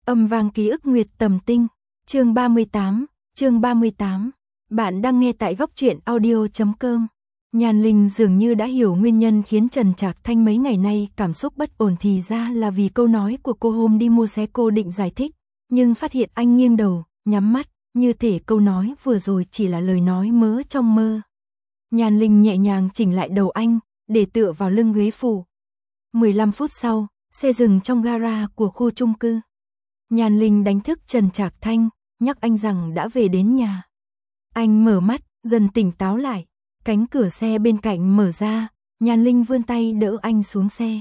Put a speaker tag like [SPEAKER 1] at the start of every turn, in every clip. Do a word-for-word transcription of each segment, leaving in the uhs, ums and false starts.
[SPEAKER 1] Âm vang ký ức Nguyệt Tầm Tinh, chương ba mươi tám, chương ba mươi tám. Bạn đang nghe tại góc truyện audio chấm com. Nhan Linh dường như đã hiểu nguyên nhân khiến Trần Trạc Thanh mấy ngày nay cảm xúc bất ổn, thì ra là vì câu nói của cô hôm đi mua xé. Cô định giải thích, nhưng phát hiện anh nghiêng đầu, nhắm mắt, như thể câu nói vừa rồi chỉ là lời nói mớ trong mơ. Nhan Linh nhẹ nhàng chỉnh lại đầu anh, để tựa vào lưng ghế phụ. mười lăm phút sau, xe dừng trong gara của khu chung cư. Nhan Linh đánh thức Trần Trạc Thanh, nhắc anh rằng đã về đến nhà. Anh mở mắt, dần tỉnh táo lại. Cánh cửa xe bên cạnh mở ra, Nhan Linh vươn tay đỡ anh xuống xe.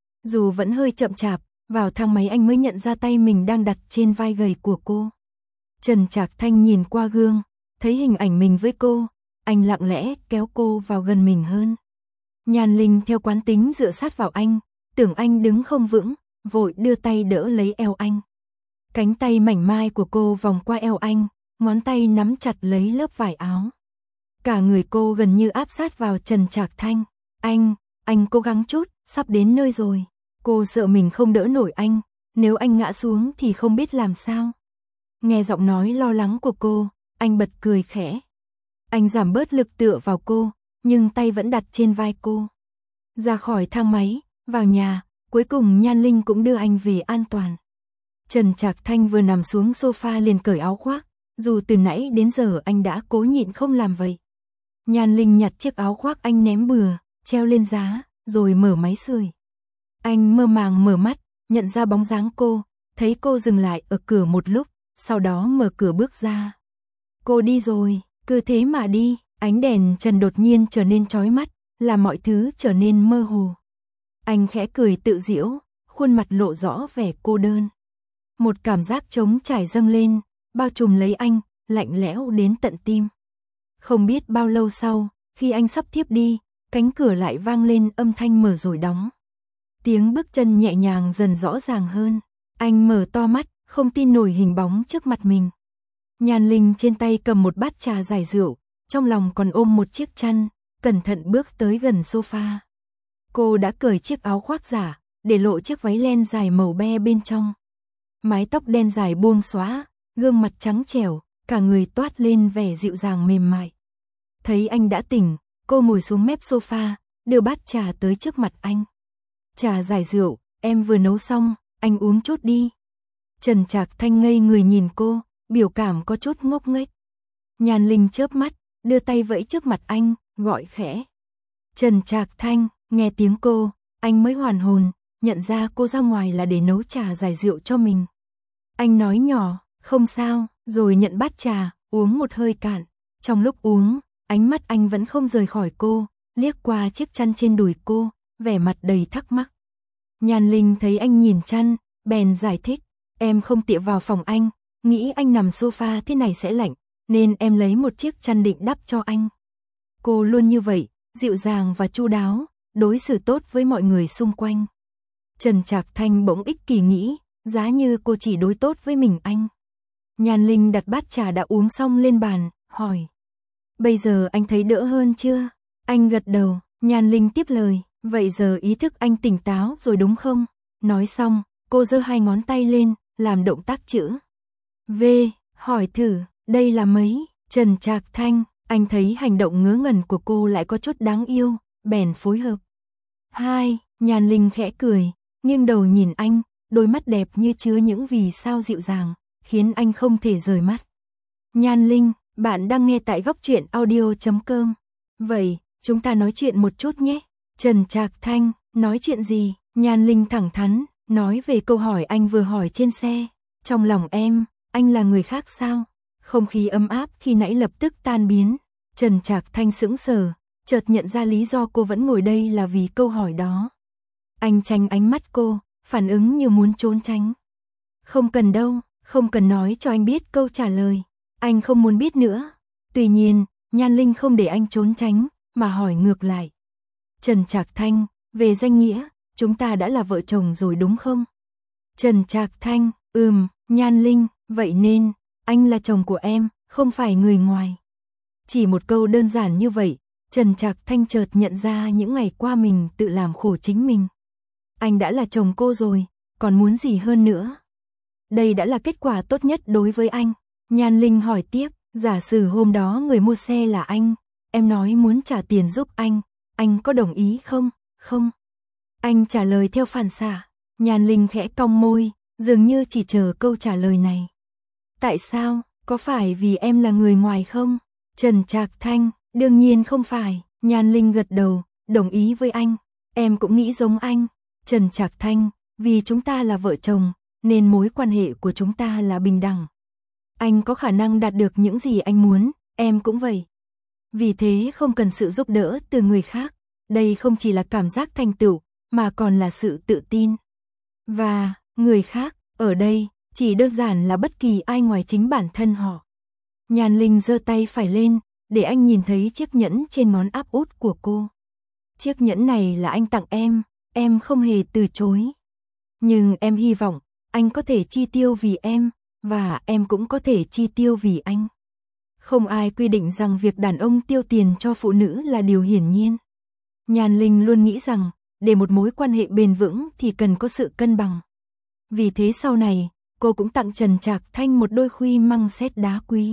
[SPEAKER 1] Dù vẫn hơi chậm chạp, vào thang máy anh mới nhận ra tay mình đang đặt trên vai gầy của cô. Trần Trạc Thanh nhìn qua gương, thấy hình ảnh mình với cô, anh lặng lẽ kéo cô vào gần mình hơn. Nhan Linh theo quán tính dựa sát vào anh, tưởng anh đứng không vững, vội đưa tay đỡ lấy eo anh. Cánh tay mảnh mai của cô vòng qua eo anh, ngón tay nắm chặt lấy lớp vải áo. Cả người cô gần như áp sát vào Trần Trạc Thanh. Anh, anh cố gắng chút, sắp đến nơi rồi. Cô sợ mình không đỡ nổi anh, nếu anh ngã xuống thì không biết làm sao. Nghe giọng nói lo lắng của cô, anh bật cười khẽ. Anh giảm bớt lực tựa vào cô, nhưng tay vẫn đặt trên vai cô. Ra khỏi thang máy, vào nhà, cuối cùng Nhan Linh cũng đưa anh về an toàn. Trần Trạc Thanh vừa nằm xuống sofa liền cởi áo khoác, dù từ nãy đến giờ anh đã cố nhịn không làm vậy. Nhan Linh nhặt chiếc áo khoác anh ném bừa, treo lên giá, rồi mở máy sưởi. Anh mơ màng mở mắt, nhận ra bóng dáng cô, thấy cô dừng lại ở cửa một lúc, sau đó mở cửa bước ra. Cô đi rồi, cứ thế mà đi. Ánh đèn trần đột nhiên trở nên chói mắt, làm mọi thứ trở nên mơ hồ. Anh khẽ cười tự giễu, khuôn mặt lộ rõ vẻ cô đơn. Một cảm giác trống trải dâng lên, bao trùm lấy anh, lạnh lẽo đến tận tim. Không biết bao lâu sau, khi anh sắp thiếp đi, cánh cửa lại vang lên âm thanh mở rồi đóng. Tiếng bước chân nhẹ nhàng dần rõ ràng hơn. Anh mở to mắt, không tin nổi hình bóng trước mặt mình. Nhan Linh trên tay cầm một bát trà giải rượu, trong lòng còn ôm một chiếc chăn, cẩn thận bước tới gần sofa. Cô đã cởi chiếc áo khoác giả, để lộ chiếc váy len dài màu be bên trong. Mái tóc đen dài buông xõa, gương mặt trắng trẻo, cả người toát lên vẻ dịu dàng mềm mại. Thấy anh đã tỉnh, cô ngồi xuống mép sofa, đưa bát trà tới trước mặt anh. Trà giải rượu, em vừa nấu xong, anh uống chút đi. Trần Trạc Thanh ngây người nhìn cô, biểu cảm có chút ngốc nghếch. Nhan Linh chớp mắt, đưa tay vẫy trước mặt anh, gọi khẽ. Trần Trạc Thanh, nghe tiếng cô, anh mới hoàn hồn, nhận ra cô ra ngoài là để nấu trà giải rượu cho mình. Anh nói nhỏ, không sao, rồi nhận bát trà, uống một hơi cạn. Trong lúc uống, ánh mắt anh vẫn không rời khỏi cô, liếc qua chiếc chăn trên đùi cô, vẻ mặt đầy thắc mắc. Nhan Linh thấy anh nhìn chăn, bèn giải thích, em không tiện vào phòng anh, nghĩ anh nằm sofa thế này sẽ lạnh, nên em lấy một chiếc chăn định đắp cho anh. Cô luôn như vậy, dịu dàng và chu đáo, đối xử tốt với mọi người xung quanh. Trần Trạc Thanh bỗng ích kỷ nghĩ, giá như cô chỉ đối tốt với mình anh. Nhan Linh đặt bát trà đã uống xong lên bàn, hỏi. Bây giờ anh thấy đỡ hơn chưa? Anh gật đầu, Nhan Linh tiếp lời, vậy giờ ý thức anh tỉnh táo rồi đúng không? Nói xong, cô giơ hai ngón tay lên, làm động tác chữ V, hỏi thử, đây là mấy? Trần Trạc Thanh, anh thấy hành động ngớ ngẩn của cô lại có chút đáng yêu, bèn phối hợp. Hai, Nhan Linh khẽ cười, nghiêng đầu nhìn anh, đôi mắt đẹp như chứa những vì sao dịu dàng, khiến anh không thể rời mắt. Nhan Linh, bạn đang nghe tại góc truyện audio chấm com. Vậy, chúng ta nói chuyện một chút nhé. Trần Trạc Thanh, nói chuyện gì? Nhan Linh thẳng thắn, nói về câu hỏi anh vừa hỏi trên xe. Trong lòng em, anh là người khác sao? Không khí ấm áp khi nãy lập tức tan biến. Trần Trạc Thanh sững sờ, chợt nhận ra lý do cô vẫn ngồi đây là vì câu hỏi đó. Anh tránh ánh mắt cô, phản ứng như muốn trốn tránh. Không cần đâu, không cần nói cho anh biết câu trả lời. Anh không muốn biết nữa. Tuy nhiên, Nhan Linh không để anh trốn tránh, mà hỏi ngược lại. Trần Trạc Thanh, về danh nghĩa, chúng ta đã là vợ chồng rồi đúng không? Trần Trạc Thanh, ừm, Nhan Linh, vậy nên, anh là chồng của em, không phải người ngoài. Chỉ một câu đơn giản như vậy, Trần Trạc Thanh chợt nhận ra những ngày qua mình tự làm khổ chính mình. Anh đã là chồng cô rồi, còn muốn gì hơn nữa? đây đã là kết quả tốt nhất đối với anh. Nhan Linh hỏi tiếp, giả sử hôm đó người mua xe là anh, em nói muốn trả tiền giúp anh, anh có đồng ý không? Không. Anh trả lời theo phản xạ. Nhan Linh khẽ cong môi, dường như chỉ chờ câu trả lời này. Tại sao? Có phải vì em là người ngoài không? Trần Trạc Thanh, đương nhiên không phải. Nhan Linh gật đầu, đồng ý với anh. Em cũng nghĩ giống anh. Trần Trạc Thanh, vì chúng ta là vợ chồng, nên mối quan hệ của chúng ta là bình đẳng. Anh có khả năng đạt được những gì anh muốn, em cũng vậy. Vì thế không cần sự giúp đỡ từ người khác. Đây không chỉ là cảm giác thành tựu, mà còn là sự tự tin. Và, người khác, ở đây, chỉ đơn giản là bất kỳ ai ngoài chính bản thân họ. Nhan Linh giơ tay phải lên, để anh nhìn thấy chiếc nhẫn trên ngón áp út của cô. Chiếc nhẫn này là anh tặng em, em không hề từ chối. Nhưng em hy vọng, anh có thể chi tiêu vì em, và em cũng có thể chi tiêu vì anh. Không ai quy định rằng việc đàn ông tiêu tiền cho phụ nữ là điều hiển nhiên. Nhan Linh luôn nghĩ rằng, để một mối quan hệ bền vững thì cần có sự cân bằng. Vì thế sau này, cô cũng tặng Trần Trạc Thanh một đôi khuy măng sét đá quý.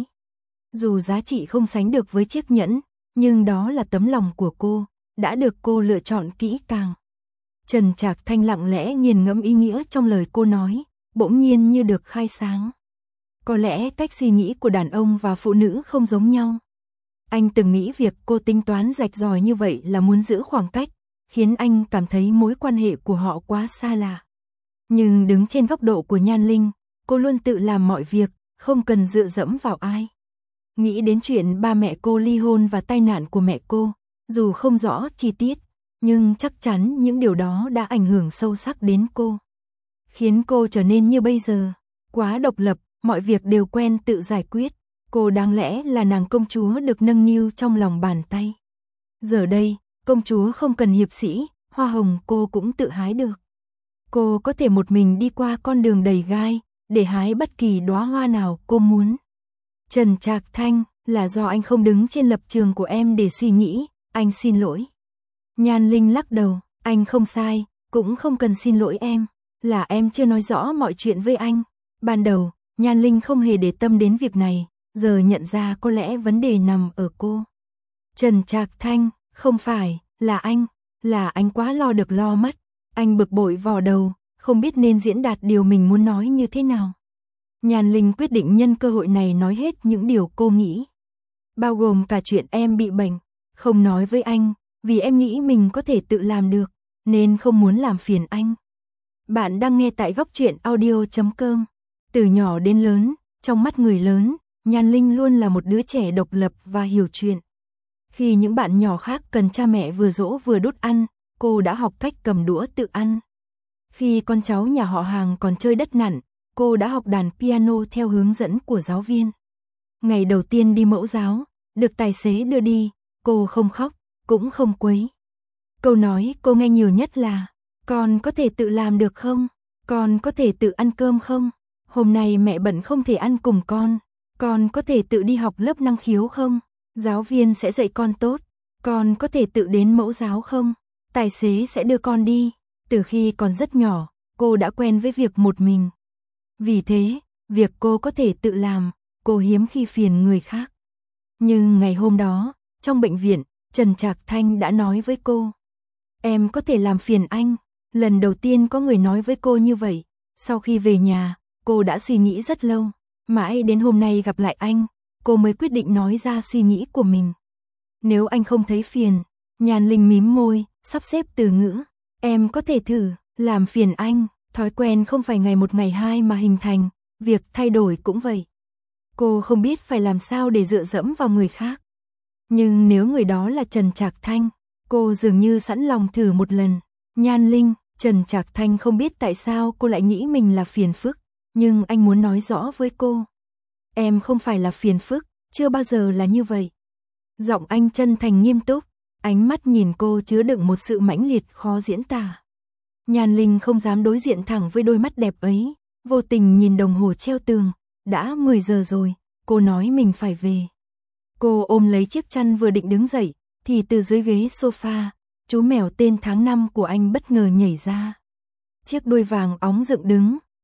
[SPEAKER 1] Dù giá trị không sánh được với chiếc nhẫn, nhưng đó là tấm lòng của cô, đã được cô lựa chọn kỹ càng. Trần Trạc Thanh lặng lẽ nghiền ngẫm ý nghĩa trong lời cô nói, bỗng nhiên như được khai sáng. Có lẽ cách suy nghĩ của đàn ông và phụ nữ không giống nhau. Anh từng nghĩ việc cô tính toán rạch ròi như vậy là muốn giữ khoảng cách, khiến anh cảm thấy mối quan hệ của họ quá xa lạ. Nhưng đứng trên góc độ của Nhan Linh, cô luôn tự làm mọi việc, không cần dựa dẫm vào ai. Nghĩ đến chuyện ba mẹ cô ly hôn và tai nạn của mẹ cô, dù không rõ chi tiết, nhưng chắc chắn những điều đó đã ảnh hưởng sâu sắc đến cô. Khiến cô trở nên như bây giờ, quá độc lập, mọi việc đều quen tự giải quyết. Cô đáng lẽ là nàng công chúa được nâng niu trong lòng bàn tay. Giờ đây, công chúa không cần hiệp sĩ, hoa hồng cô cũng tự hái được. Cô có thể một mình đi qua con đường đầy gai, để hái bất kỳ đóa hoa nào cô muốn. Trần Trạc Thanh, là do anh không đứng trên lập trường của em để suy nghĩ, anh xin lỗi. Nhan Linh lắc đầu, anh không sai, cũng không cần xin lỗi em, là em chưa nói rõ mọi chuyện với anh. Ban đầu, Nhan Linh không hề để tâm đến việc này, giờ nhận ra có lẽ vấn đề nằm ở cô. Trần Trạc Thanh, không phải, là anh, là anh quá lo được lo mất. Anh bực bội vò đầu, không biết nên diễn đạt điều mình muốn nói như thế nào. Nhan Linh quyết định nhân cơ hội này nói hết những điều cô nghĩ. Bao gồm cả chuyện em bị bệnh, không nói với anh, vì em nghĩ mình có thể tự làm được, nên không muốn làm phiền anh. Bạn đang nghe tại góc truyện audio chấm com. Từ nhỏ đến lớn, trong mắt người lớn, Nhan Linh luôn là một đứa trẻ độc lập và hiểu chuyện. Khi những bạn nhỏ khác cần cha mẹ vừa dỗ vừa đút ăn, cô đã học cách cầm đũa tự ăn. Khi con cháu nhà họ Hàng còn chơi đất nặn, cô đã học đàn piano theo hướng dẫn của giáo viên. Ngày đầu tiên đi mẫu giáo, được tài xế đưa đi, cô không khóc, cũng không quấy. Câu nói cô nghe nhiều nhất là, con có thể tự làm được không? Con có thể tự ăn cơm không? Hôm nay mẹ bận không thể ăn cùng con. Con có thể tự đi học lớp năng khiếu không? Giáo viên sẽ dạy con tốt. Con có thể tự đến mẫu giáo không? Tài xế sẽ đưa con đi. Từ khi còn rất nhỏ, cô đã quen với việc một mình. Vì thế, việc cô có thể tự làm, cô hiếm khi phiền người khác. Nhưng ngày hôm đó, trong bệnh viện, Trần Trạc Thanh đã nói với cô. Em có thể làm phiền anh. Lần đầu tiên có người nói với cô như vậy. Sau khi về nhà, cô đã suy nghĩ rất lâu. Mãi đến hôm nay gặp lại anh, cô mới quyết định nói ra suy nghĩ của mình. Nếu anh không thấy phiền, Nhan Linh mím môi, sắp xếp từ ngữ. Em có thể thử, làm phiền anh. Thói quen không phải ngày một ngày hai mà hình thành, việc thay đổi cũng vậy. Cô không biết phải làm sao để dựa dẫm vào người khác. Nhưng nếu người đó là Trần Trạc Thanh, cô dường như sẵn lòng thử một lần. Nhan Linh, Trần Trạc Thanh không biết tại sao cô lại nghĩ mình là phiền phức, nhưng anh muốn nói rõ với cô. Em không phải là phiền phức, chưa bao giờ là như vậy. Giọng anh chân thành nghiêm túc, ánh mắt nhìn cô chứa đựng một sự mãnh liệt khó diễn tả. Nhan Linh không dám đối diện thẳng với đôi mắt đẹp ấy, vô tình nhìn đồng hồ treo tường, đã mười giờ rồi, cô nói mình phải về. Cô ôm lấy chiếc chăn vừa định đứng dậy, thì từ dưới ghế sofa, chú mèo tên tháng năm của anh bất ngờ nhảy ra. Chiếc đuôi vàng óng dựng đứng,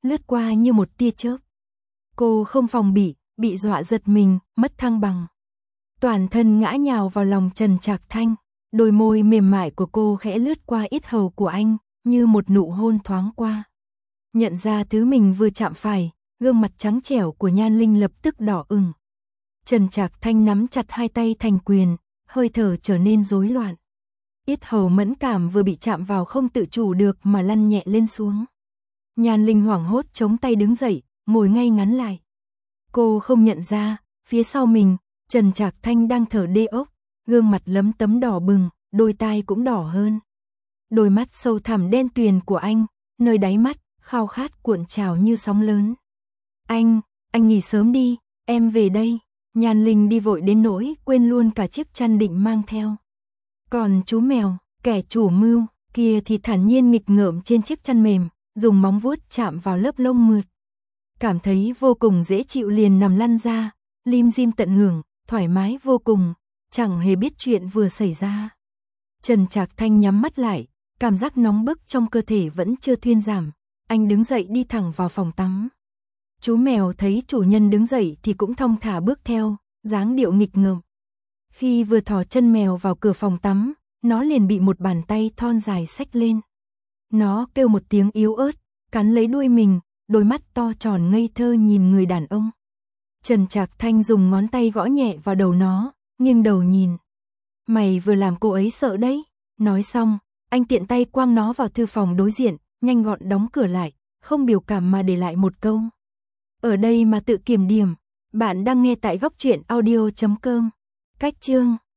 [SPEAKER 1] lướt qua như một tia chớp. Cô không phòng bị, bị dọa giật mình, mất thăng bằng. Toàn thân ngã nhào vào lòng Trần Trạc Thanh, đôi môi mềm mại của cô khẽ lướt qua yết hầu của anh, như một nụ hôn thoáng qua. Nhận ra thứ mình vừa chạm phải, gương mặt trắng trẻo của Nhan Linh lập tức đỏ ửng. Trần Trạc Thanh nắm chặt hai tay thành quyền, hơi thở trở nên rối loạn. Yết hầu mẫn cảm vừa bị chạm vào không tự chủ được mà lăn nhẹ lên xuống. Nhan Linh hoảng hốt chống tay đứng dậy, ngồi ngay ngắn lại. Cô không nhận ra, phía sau mình, Trần Trạc Thanh đang thở đê ốc, gương mặt lấm tấm đỏ bừng, đôi tai cũng đỏ hơn. Đôi mắt sâu thẳm đen tuyền của anh, nơi đáy mắt, khao khát cuộn trào như sóng lớn. Anh, anh nghỉ sớm đi, em về đây. Nhan Linh đi vội đến nỗi quên luôn cả chiếc chăn định mang theo. Còn chú mèo, kẻ chủ mưu, kia thì thản nhiên nghịch ngợm trên chiếc chăn mềm, dùng móng vuốt chạm vào lớp lông mượt. Cảm thấy vô cùng dễ chịu liền nằm lăn ra, lim dim tận hưởng, thoải mái vô cùng, chẳng hề biết chuyện vừa xảy ra. Trần Trạc Thanh nhắm mắt lại, cảm giác nóng bức trong cơ thể vẫn chưa thuyên giảm. Anh đứng dậy đi thẳng vào phòng tắm. Chú mèo thấy chủ nhân đứng dậy thì cũng thong thả bước theo, dáng điệu nghịch ngợm. Khi vừa thò chân mèo vào cửa phòng tắm, nó liền bị một bàn tay thon dài xách lên. Nó kêu một tiếng yếu ớt, cắn lấy đuôi mình, đôi mắt to tròn ngây thơ nhìn người đàn ông. Trần Trạc Thanh dùng ngón tay gõ nhẹ vào đầu nó, nghiêng đầu nhìn. Mày vừa làm cô ấy sợ đấy. Nói xong, anh tiện tay quăng nó vào thư phòng đối diện, nhanh gọn đóng cửa lại, không biểu cảm mà để lại một câu. Ở đây mà tự kiểm điểm. Bạn đang nghe tại góc truyện audio chấm com. Cách chương